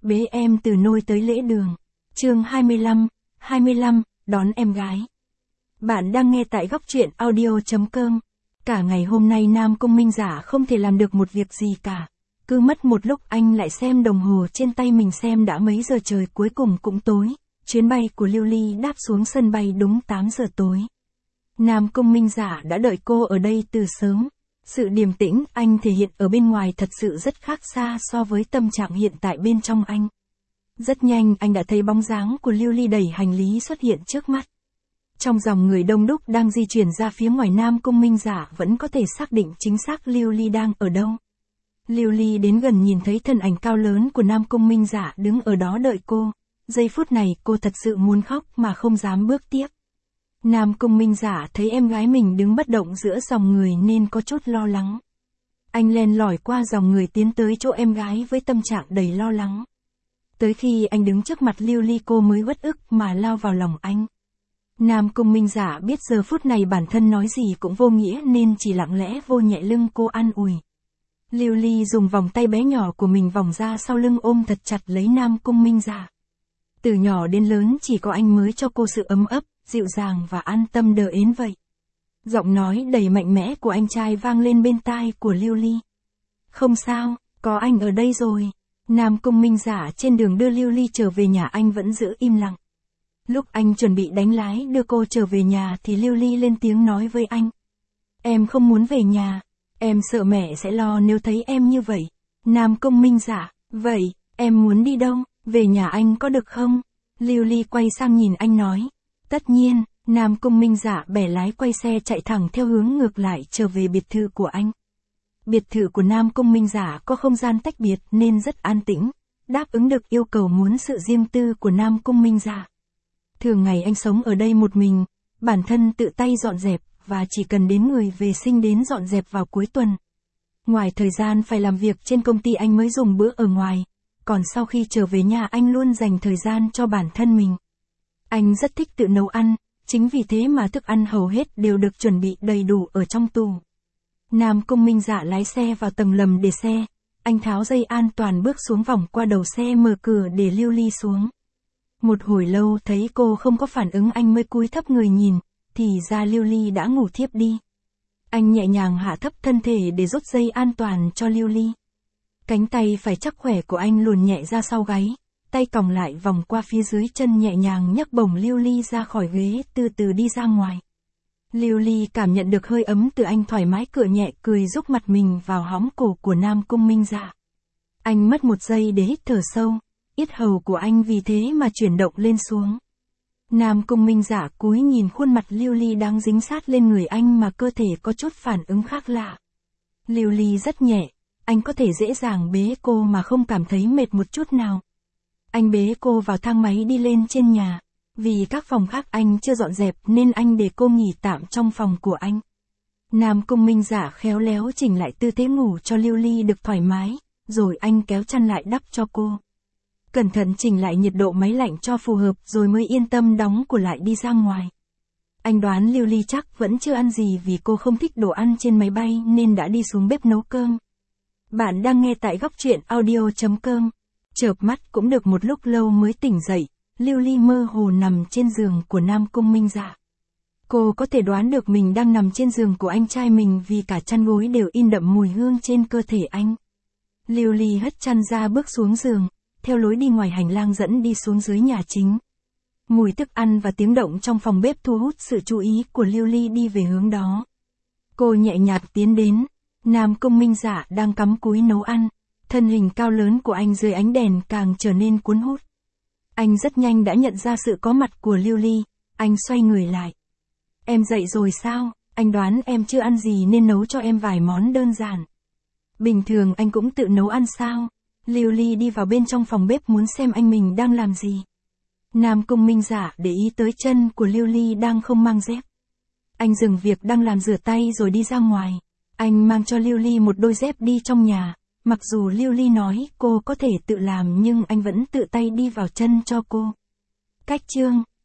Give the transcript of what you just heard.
Bế em từ nôi tới lễ đường. Chương 25, đón em gái. Bạn đang nghe tại góc truyện audio.com. Cả ngày hôm nay Nam Cung Minh Giả không thể làm được một việc gì cả. Cứ mất một lúc anh lại xem đồng hồ trên tay mình xem đã mấy giờ trời, cuối cùng cũng tối. Chuyến bay của Lưu Ly đáp xuống sân bay đúng 8 giờ tối. Nam Cung Minh Giả đã đợi cô ở đây từ sớm. Sự điềm tĩnh anh thể hiện ở bên ngoài thật sự rất khác xa so với tâm trạng hiện tại bên trong anh. Rất nhanh anh đã thấy bóng dáng của Lưu Ly đẩy hành lý xuất hiện trước mắt. Trong dòng người đông đúc đang di chuyển ra phía ngoài, Nam Cung Minh Giả vẫn có thể xác định chính xác Lưu Ly đang ở đâu. Lưu Ly đến gần nhìn thấy thân ảnh cao lớn của Nam Cung Minh Giả đứng ở đó đợi cô. Giây phút này cô thật sự muốn khóc mà không dám bước tiếp. Nam Cung Minh Giả thấy em gái mình đứng bất động giữa dòng người nên có chút lo lắng. Anh len lỏi qua dòng người tiến tới chỗ em gái với tâm trạng đầy lo lắng. Tới khi anh đứng trước mặt Lưu Ly cô mới uất ức mà lao vào lòng anh. Nam Cung Minh Giả biết giờ phút này bản thân nói gì cũng vô nghĩa nên chỉ lặng lẽ vô nhẹ lưng cô an ủi. Lưu Ly dùng vòng tay bé nhỏ của mình vòng ra sau lưng ôm thật chặt lấy Nam Cung Minh Giả. Từ nhỏ đến lớn chỉ có anh mới cho cô sự ấm ấp, dịu dàng và an tâm đờ ến vậy. Giọng nói đầy mạnh mẽ của anh trai vang lên bên tai của Lưu Ly. Không sao, có anh ở đây rồi. Nam Cung Minh Giả trên đường đưa Lưu Ly trở về nhà anh vẫn giữ im lặng. Lúc anh chuẩn bị đánh lái đưa cô trở về nhà thì Lưu Ly lên tiếng nói với anh. Em không muốn về nhà, em sợ mẹ sẽ lo nếu thấy em như vậy. Nam Cung Minh Giả, vậy, em muốn đi đâu, về nhà anh có được không? Lưu Ly quay sang nhìn anh nói. Tất nhiên, Nam Cung Minh Giả bẻ lái quay xe chạy thẳng theo hướng ngược lại trở về biệt thự của anh. Biệt thự của Nam Cung Minh Giả có không gian tách biệt nên rất an tĩnh, đáp ứng được yêu cầu muốn sự riêng tư của Nam Cung Minh Giả. Thường ngày anh sống ở đây một mình, bản thân tự tay dọn dẹp và chỉ cần đến người vệ sinh đến dọn dẹp vào cuối tuần. Ngoài thời gian phải làm việc trên công ty anh mới dùng bữa ở ngoài, còn sau khi trở về nhà anh luôn dành thời gian cho bản thân mình. Anh rất thích tự nấu ăn, chính vì thế mà thức ăn hầu hết đều được chuẩn bị đầy đủ ở trong tủ. Nam Cung Minh Giả lái xe vào tầng lầm để xe, anh tháo dây an toàn bước xuống vòng qua đầu xe mở cửa để Lưu Ly xuống. Một hồi lâu thấy cô không có phản ứng anh mới cúi thấp người nhìn, thì ra Lưu Ly đã ngủ thiếp đi. Anh nhẹ nhàng hạ thấp thân thể để rút dây an toàn cho Lưu Ly. Cánh tay phải chắc khỏe của anh luồn nhẹ ra sau gáy, tay còng lại vòng qua phía dưới chân nhẹ nhàng nhấc bổng Lưu Ly ra khỏi ghế từ từ đi ra ngoài. Lưu Ly cảm nhận được hơi ấm từ anh thoải mái cựa nhẹ cười rúc mặt mình vào hõm cổ của Nam Cung Minh Giả. Anh mất một giây để hít thở sâu, yết hầu của anh vì thế mà chuyển động lên xuống. Nam Cung Minh Giả cúi nhìn khuôn mặt Lưu Ly đang dính sát lên người anh mà cơ thể có chút phản ứng khác lạ. Lưu Ly rất nhẹ, anh có thể dễ dàng bế cô mà không cảm thấy mệt một chút nào. Anh bế cô vào thang máy đi lên trên nhà. Vì các phòng khác anh chưa dọn dẹp nên anh để cô nghỉ tạm trong phòng của anh. Nam Cung Minh Giả khéo léo chỉnh lại tư thế ngủ cho Lưu Ly được thoải mái, rồi anh kéo chăn lại đắp cho cô. Cẩn thận chỉnh lại nhiệt độ máy lạnh cho phù hợp rồi mới yên tâm đóng cửa lại đi ra ngoài. Anh đoán Lưu Ly chắc vẫn chưa ăn gì vì cô không thích đồ ăn trên máy bay nên đã đi xuống bếp nấu cơm. Bạn đang nghe tại góc truyện audio.com. Chợp mắt cũng được một lúc lâu mới tỉnh dậy. Lưu Ly mơ hồ nằm trên giường của Nam Cung Minh Giả. Cô có thể đoán được mình đang nằm trên giường của anh trai mình vì cả chăn gối đều in đậm mùi hương trên cơ thể anh. Lưu Ly hất chăn ra bước xuống giường, theo lối đi ngoài hành lang dẫn đi xuống dưới nhà chính. Mùi thức ăn và tiếng động trong phòng bếp thu hút sự chú ý của Lưu Ly đi về hướng đó. Cô nhẹ nhàng tiến đến, Nam Cung Minh Giả đang cắm cúi nấu ăn, thân hình cao lớn của anh dưới ánh đèn càng trở nên cuốn hút. Anh rất nhanh đã nhận ra sự có mặt của Lưu Ly, anh xoay người lại. Em dậy rồi sao? Anh đoán em chưa ăn gì nên nấu cho em vài món đơn giản. Bình thường anh cũng tự nấu ăn sao? Lưu Ly đi vào bên trong phòng bếp muốn xem anh mình đang làm gì. Nam Cung Minh Giả để ý tới chân của Lưu Ly đang không mang dép. Anh dừng việc đang làm rửa tay rồi đi ra ngoài. Anh mang cho Lưu Ly một đôi dép đi trong nhà. Mặc dù Lưu Ly nói cô có thể tự làm nhưng anh vẫn tự tay đi vào chân cho cô. Cách chương